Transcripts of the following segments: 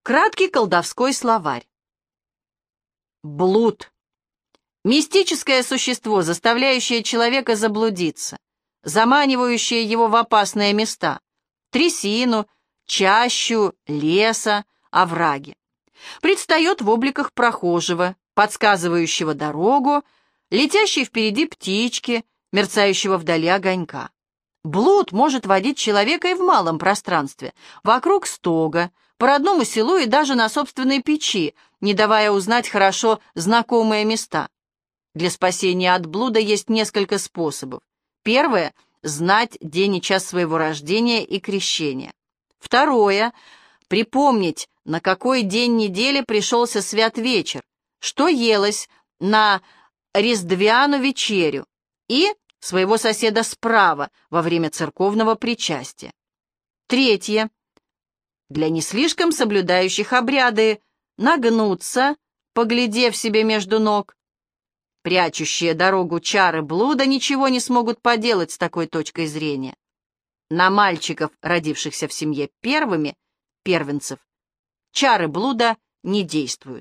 Краткий колдовской словарь. Блуд. Мистическое существо, заставляющее человека заблудиться, заманивающее его в опасные места, трясину, чащу, леса, овраги. Предстает в обликах прохожего, подсказывающего дорогу, летящей впереди птички, мерцающего вдали огонька. Блуд может водить человека и в малом пространстве, вокруг стога, по родному селу и даже на собственной печи, не давая узнать хорошо знакомые места. Для спасения от блуда есть несколько способов. Первое — знать день и час своего рождения и крещения. Второе — припомнить, на какой день недели пришелся свят вечер, что елось на Різдвяну вечерю и своего соседа справа во время церковного причастия. Третье — для не слишком соблюдающих обряды нагнуться, поглядев себе между ног. Прячущие дорогу чары блуда ничего не смогут поделать с такой точкой зрения. На мальчиков, родившихся в семье первыми, первенцев, чары блуда не действуют.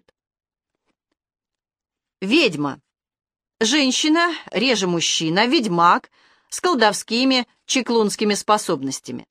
Ведьма. Женщина, реже мужчина, ведьмак с колдовскими чеклунскими способностями.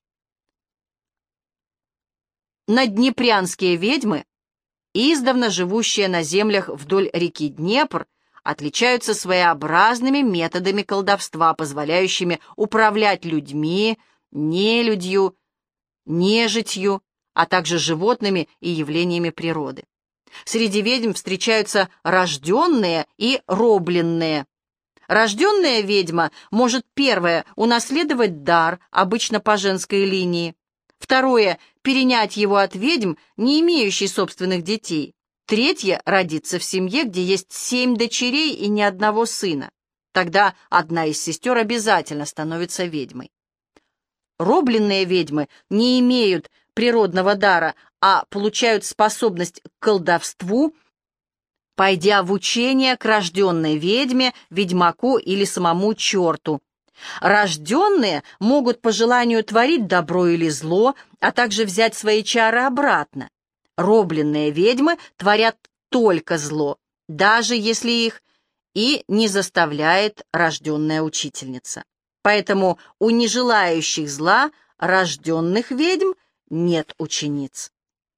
Надднепрянские ведьмы, издавна живущие на землях вдоль реки Днепр, отличаются своеобразными методами колдовства, позволяющими управлять людьми, нелюдью, нежитью, а также животными и явлениями природы. Среди ведьм встречаются рожденные и робленные. Рожденная ведьма может, первое, унаследовать дар, обычно по женской линии. Второе — перенять его от ведьм, не имеющей собственных детей. Третье — родиться в семье, где есть 7 дочерей и ни одного сына. Тогда одна из сестер обязательно становится ведьмой. Робленные ведьмы не имеют природного дара, а получают способность к колдовству, пойдя в учение к рожденной ведьме, ведьмаку или самому черту. Рожденные могут по желанию творить добро или зло, а также взять свои чары обратно. Робленные ведьмы творят только зло, даже если их и не заставляет рожденная учительница. Поэтому у нежелающих зла рожденных ведьм нет учениц.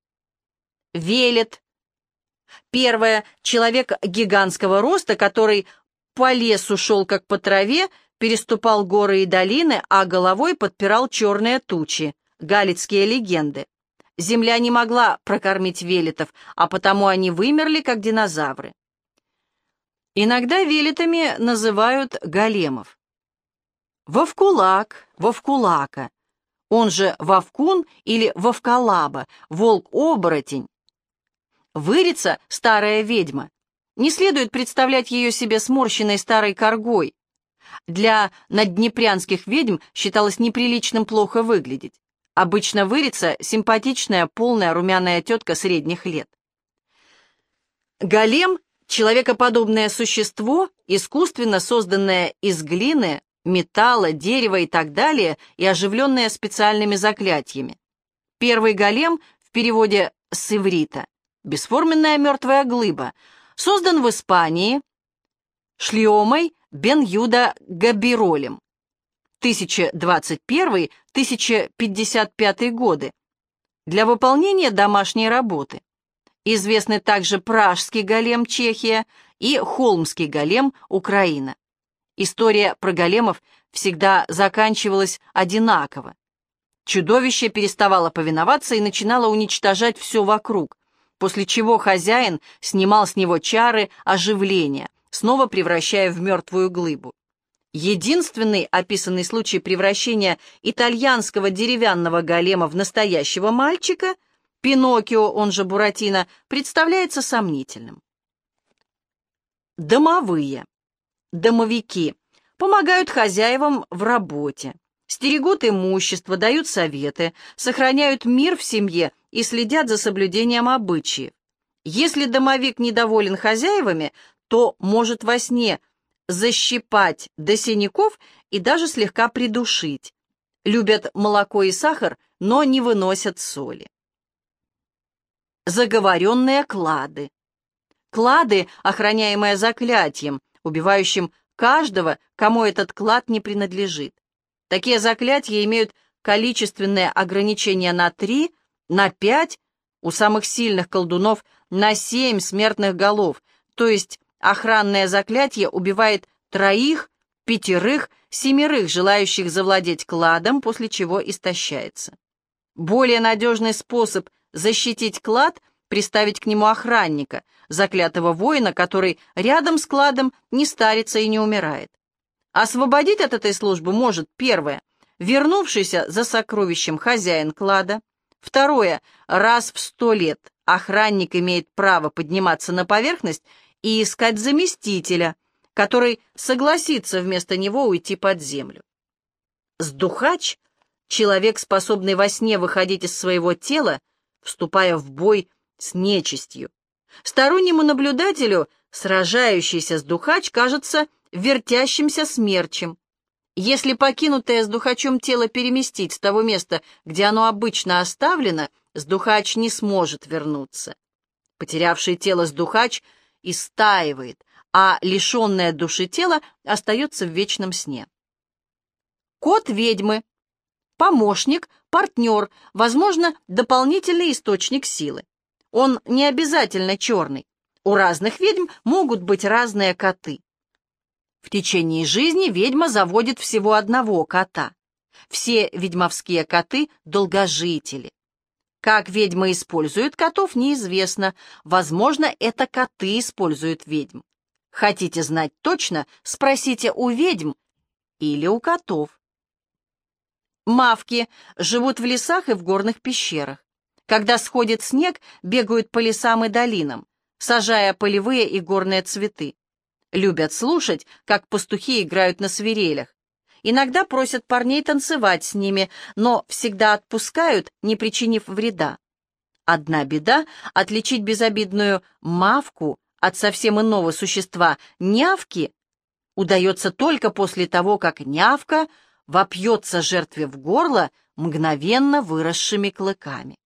Велет. Первое. Человек гигантского роста, который по лесу шел как по траве, переступал горы и долины, а головой подпирал черные тучи. Галицкие легенды. Земля не могла прокормить велетов, а потому они вымерли, как динозавры. Иногда велетами называют големов. Вовкулак, Вовкулака, он же Вовкун или Вовкалаба, волк-оборотень. Вырица — старая ведьма. Не следует представлять ее себе сморщенной старой коргой. Для надднепрянских ведьм считалось неприличным плохо выглядеть. Обычно вырица — симпатичная, полная, румяная тетка средних лет. Голем — человекоподобное существо, искусственно созданное из глины, металла, дерева и так далее, и оживленное специальными заклятиями. Первый голем в переводе с иврита — бесформенная мертвая глыба, создан в Испании Шлиомой бен Юда Габиролем, 1021-1055 годы, для выполнения домашней работы. Известны также пражский голем Чехия и холмский голем Украина. История про големов всегда заканчивалась одинаково. Чудовище переставало повиноваться и начинало уничтожать все вокруг, после чего хозяин снимал с него чары оживления, снова превращая в мертвую глыбу. Единственный описанный случай превращения итальянского деревянного голема в настоящего мальчика, Пиноккио, он же Буратино, представляется сомнительным. Домовые. Домовики помогают хозяевам в работе, стерегут имущество, дают советы, сохраняют мир в семье и следят за соблюдением обычаев. Если домовик недоволен хозяевами, то может во сне защипать до синяков и даже слегка придушить. Любят молоко и сахар, но не выносят соли. заговоренные клады. Клады, охраняемые заклятием, убивающим каждого, кому этот клад не принадлежит. Такие заклятия имеют количественные ограничения на 3, на 5, у самых сильных колдунов на 7 смертных голов, то есть охранное заклятие убивает 3, 5, 7 желающих завладеть кладом, после чего истощается. Более надежный способ защитить клад — приставить к нему охранника, заклятого воина, который рядом с кладом не старится и не умирает. Освободить от этой службы может, первое, вернувшийся за сокровищем хозяин клада, второе, раз в 100 лет охранник имеет право подниматься на поверхность и искать заместителя, который согласится вместо него уйти под землю. Сдухач — человек, способный во сне выходить из своего тела, вступая в бой с нечистью. Стороннему наблюдателю сражающийся сдухач кажется вертящимся смерчем. Если покинутое сдухачом тело переместить с того места, где оно обычно оставлено, сдухач не сможет вернуться. Потерявший тело сдухач истаивает, а лишенное души тело остается в вечном сне. Кот ведьмы — помощник, партнер, возможно, дополнительный источник силы. Он не обязательно черный. У разных ведьм могут быть разные коты. В течение жизни ведьма заводит всего одного кота. Все ведьмовские коты — долгожители. Как ведьмы используют котов, неизвестно. Возможно, это коты используют ведьм. Хотите знать точно, спросите у ведьм или у котов. Мавки живут в лесах и в горных пещерах. Когда сходит снег, бегают по лесам и долинам, сажая полевые и горные цветы. Любят слушать, как пастухи играют на свирелях. Иногда просят парней танцевать с ними, но всегда отпускают, не причинив вреда. Одна беда — отличить безобидную мавку от совсем иного существа, нявки, удается только после того, как нявка вопьется жертве в горло мгновенно выросшими клыками.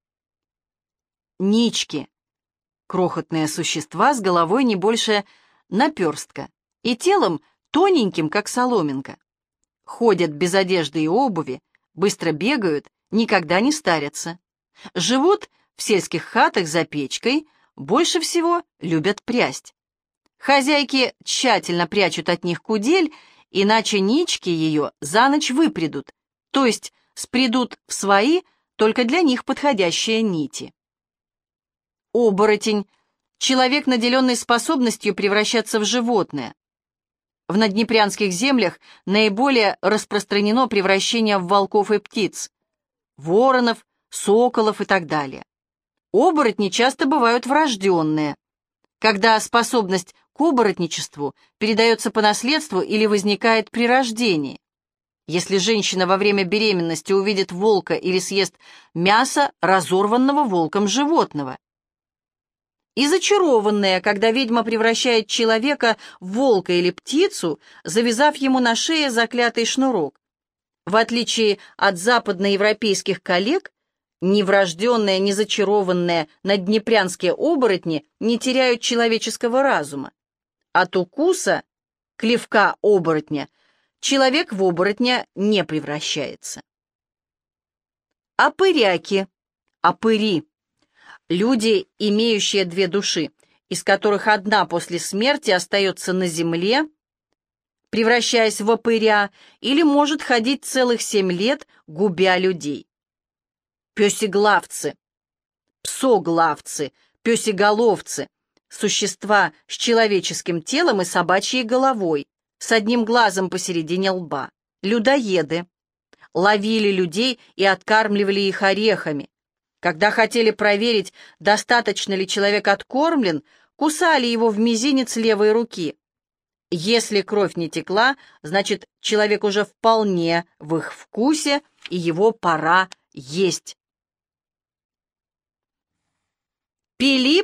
Нички — крохотные существа с головой не больше наперстка и телом тоненьким, как соломинка. Ходят без одежды и обуви, быстро бегают, никогда не старятся. Живут в сельских хатах за печкой, больше всего любят прясть. Хозяйки тщательно прячут от них кудель, иначе нички ее за ночь выпредут, то есть спредут в свои, только для них подходящие нити. Оборотень — человек, наделенный способностью превращаться в животное. В надднепрянских землях наиболее распространено превращение в волков и птиц, воронов, соколов и так далее. Оборотни часто бывают врожденные, когда способность к оборотничеству передается по наследству или возникает при рождении. Если женщина во время беременности увидит волка или съест мясо разорванного волком животного. И зачарованные, когда ведьма превращает человека в волка или птицу, завязав ему на шее заклятый шнурок. В отличие от западноевропейских коллег, ни врожденные, ни зачарованные надднепрянские оборотни не теряют человеческого разума. От укуса, клевка оборотня, человек в оборотня не превращается. Опыряки, опыри. Люди, имеющие 2 души, из которых одна после смерти остается на земле, превращаясь в опыря, или может ходить целых 7 лет, губя людей. Песеглавцы, псоглавцы, песеголовцы — существа с человеческим телом и собачьей головой, с одним глазом посередине лба, людоеды. Ловили людей и откармливали их орехами. Когда хотели проверить, достаточно ли человек откормлен, кусали его в мизинец левой руки. Если кровь не текла, значит, человек уже вполне в их вкусе, и его пора есть.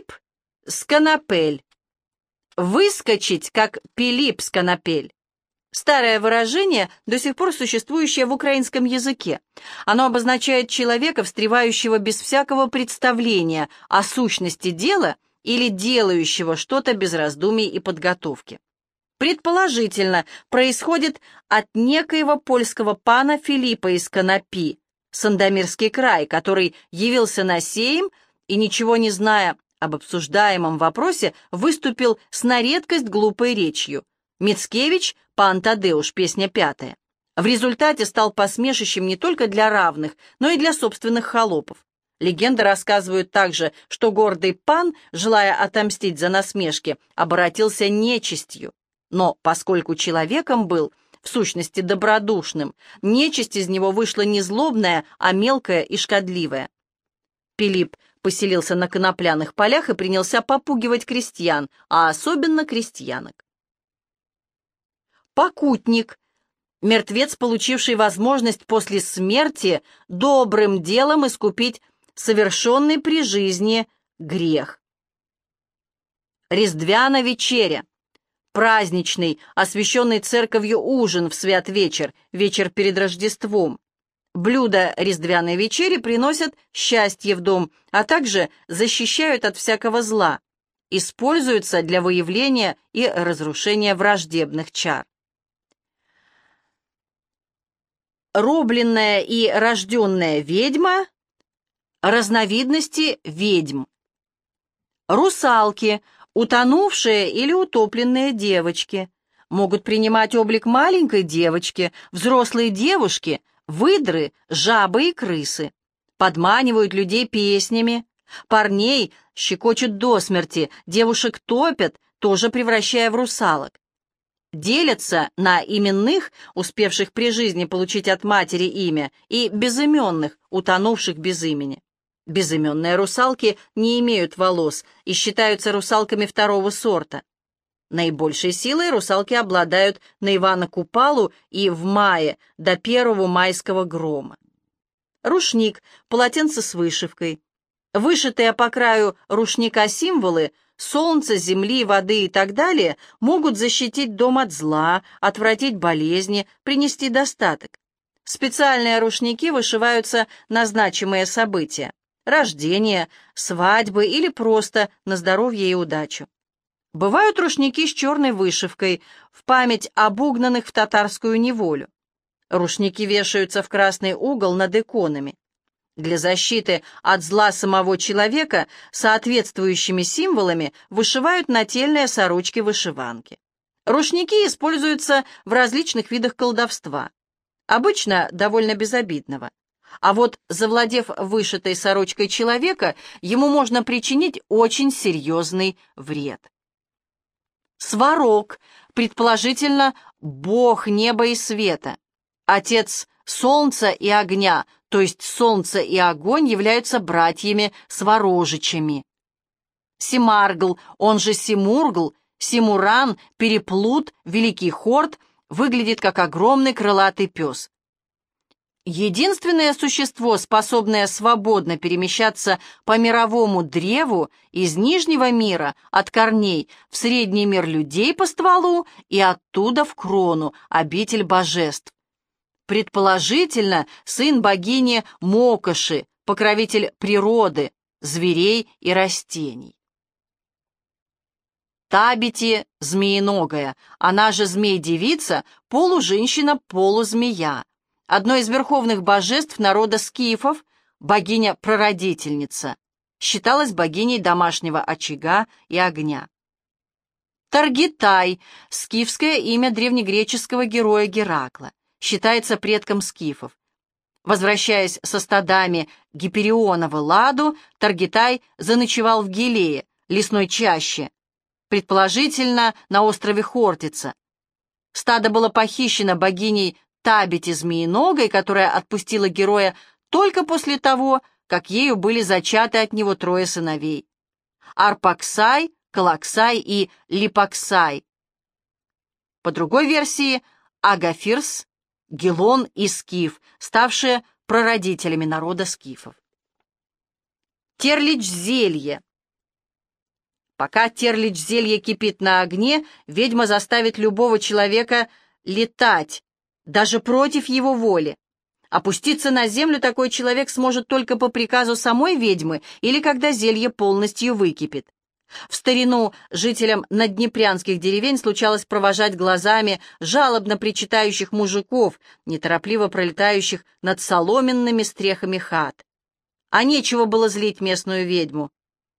Пилип-сконопель. Выскочить, как Пилип-сконопель. Старое выражение, до сих пор существующее в украинском языке. Оно обозначает человека, встревающего без всякого представления о сущности дела или делающего что-то без раздумий и подготовки. Предположительно, происходит от некоего польского пана Филиппа из Конопи, Сандомирский край, который явился на сейм и, ничего не зная об обсуждаемом вопросе, выступил с на редкость глупой речью. Мицкевич, пан Тадеуш, песня 5. В результате стал посмешищем не только для равных, но и для собственных холопов. Легенды рассказывают также, что гордый пан, желая отомстить за насмешки, обратился нечистью. Но поскольку человеком был, в сущности, добродушным, нечисть из него вышла не злобная, а мелкая и шкодливая. Пилип поселился на конопляных полях и принялся попугивать крестьян, а особенно крестьянок. Покутник — мертвец, получивший возможность после смерти добрым делом искупить совершенный при жизни грех. Різдвяна вечеря — праздничный, освященный церковью ужин в свят-вечер, вечер перед Рождеством. Блюда різдвяной вечери приносят счастье в дом, а также защищают от всякого зла, используются для выявления и разрушения враждебных чар. Робленная и рожденная ведьма — разновидности ведьм. Русалки — утонувшие или утопленные девочки. Могут принимать облик маленькой девочки, взрослые девушки, выдры, жабы и крысы. Подманивают людей песнями. Парней щекочут до смерти, девушек топят, тоже превращая в русалок. Делятся на именных, успевших при жизни получить от матери имя, и безыменных, утонувших без имени. Безыменные русалки не имеют волос и считаются русалками второго сорта. Наибольшей силой русалки обладают на Ивана Купалу и в мае, до первого майского грома. Рушник — полотенце с вышивкой. Вышитые по краю рушника символы солнца, земли, воды и так далее могут защитить дом от зла, отвратить болезни, принести достаток. Специальные рушники вышиваются на значимые события – рождение, свадьбы или просто на здоровье и удачу. Бывают рушники с черной вышивкой в память об угнанных в татарскую неволю. Рушники вешаются в красный угол над иконами. Для защиты от зла самого человека соответствующими символами вышивают нательные сорочки-вышиванки. Рушники используются в различных видах колдовства, обычно довольно безобидного. А вот, завладев вышитой сорочкой человека, ему можно причинить очень серьезный вред. Сварог, предположительно, бог неба и света, отец солнца и огня, то есть солнце и огонь являются братьями-сварожичами. Симаргл, он же Симургл, Симуран, переплут, великий хорд, выглядит как огромный крылатый пес. Единственное существо, способное свободно перемещаться по мировому древу из нижнего мира от корней в средний мир людей по стволу и оттуда в крону, обитель божеств. Предположительно, сын богини Мокоши, покровитель природы, зверей и растений. Табити – змеиногая, она же змей-девица, полуженщина, полузмея. Одно из верховных божеств народа скифов, богиня-прародительница, считалась богиней домашнего очага и огня. Таргитай – скифское имя древнегреческого героя Геракла, считается предком скифов. Возвращаясь со стадами Гипериона в Элладу, Таргитай заночевал в Гилее, лесной чаще, предположительно на острове Хортица. Стадо было похищено богиней Табити Змеиногой, которая отпустила героя только после того, как ею были зачаты от него трое сыновей – Арпаксай, Калаксай и Липаксай. По другой версии – Агафирс, Гелон и Скиф, ставшие прародителями народа скифов. Терлич-зелье. Пока терлич-зелье кипит на огне, ведьма заставит любого человека летать, даже против его воли. Опуститься на землю такой человек сможет только по приказу самой ведьмы или когда зелье полностью выкипит. В старину жителям надднепрянских деревень случалось провожать глазами жалобно причитающих мужиков, неторопливо пролетающих над соломенными стрехами хат. А нечего было злить местную ведьму.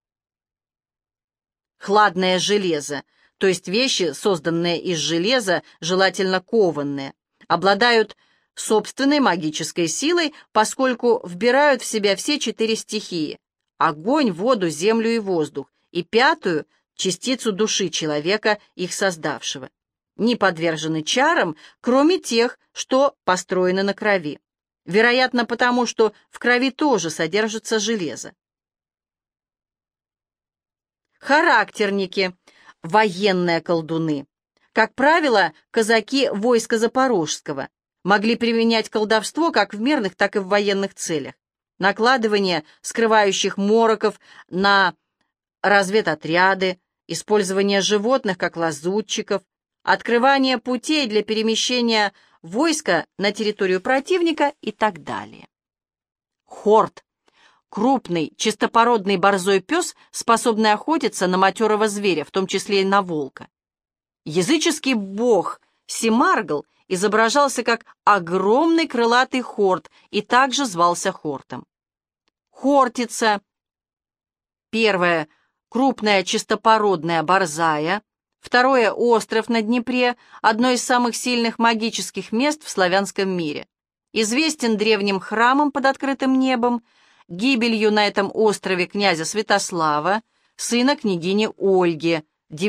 Хладное железо, то есть вещи, созданные из железа, желательно кованные, обладают собственной магической силой, поскольку вбирают в себя все 4 стихии — огонь, воду, землю и воздух, и 5-ю — частицу души человека, их создавшего. Не подвержены чарам, кроме тех, что построены на крови. Вероятно, потому что в крови тоже содержится железо. Характерники, военные колдуны. Как правило, казаки войска Запорожского могли применять колдовство как в мирных, так и в военных целях. Накладывание скрывающих мороков на разведотряды, использование животных как лазутчиков, открывание путей для перемещения войска на территорию противника и так далее. Хорт. Крупный, чистопородный борзой пес, способный охотиться на матерого зверя, в том числе и на волка. Языческий бог Симаргл изображался как огромный крылатый хорт и также звался Хортом. Хортица. Первое — крупная чистопородная борзая. Второе — остров на Днепре, одно из самых сильных магических мест в славянском мире. Известен древним храмом под открытым небом, гибелью на этом острове князя Святослава, сына княгини Ольги,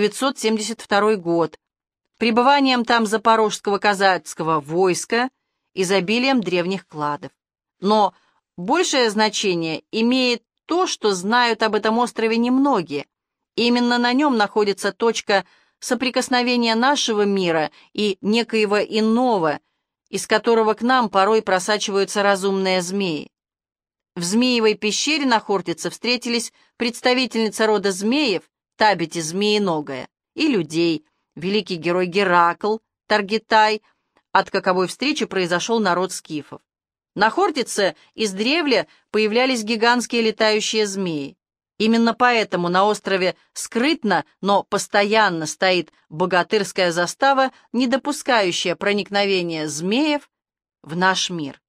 972 год, пребыванием там запорожского казацкого войска, изобилием древних кладов. Но большее значение имеет то, что знают об этом острове немногие. Именно на нем находится точка соприкосновения нашего мира и некоего иного, из которого к нам порой просачиваются разумные змеи. В Змеевой пещере на Хортице встретились представительница рода змеев, Табити Змеиногая, и людей, великий герой Геракл, Таргитай, от каковой встречи произошел народ скифов. На Хортице издревле появлялись гигантские летающие змеи. Именно поэтому на острове скрытно, но постоянно стоит богатырская застава, не допускающая проникновения змеев в наш мир.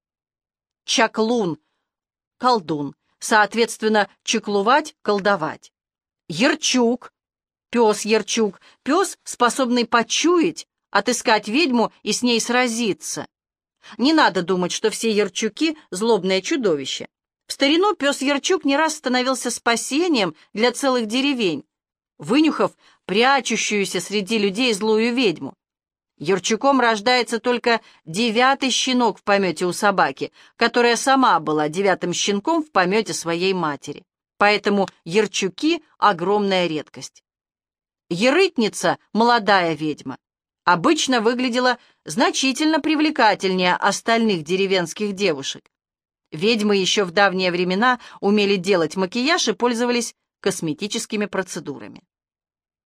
Чаклун — колдун, соответственно, чеклувать — колдовать. Ярчук — пес-ярчук, пес, способный почуять, отыскать ведьму и с ней сразиться. Не надо думать, что все ярчуки — злобное чудовище. В старину пес-ярчук не раз становился спасением для целых деревень, вынюхав прячущуюся среди людей злую ведьму. Ярчуком рождается только 9-й щенок в помете у собаки, которая сама была 9-м щенком в помете своей матери. Поэтому ярчуки — огромная редкость. Ерытница, молодая ведьма, обычно выглядела значительно привлекательнее остальных деревенских девушек. Ведьмы еще в давние времена умели делать макияж и пользовались косметическими процедурами.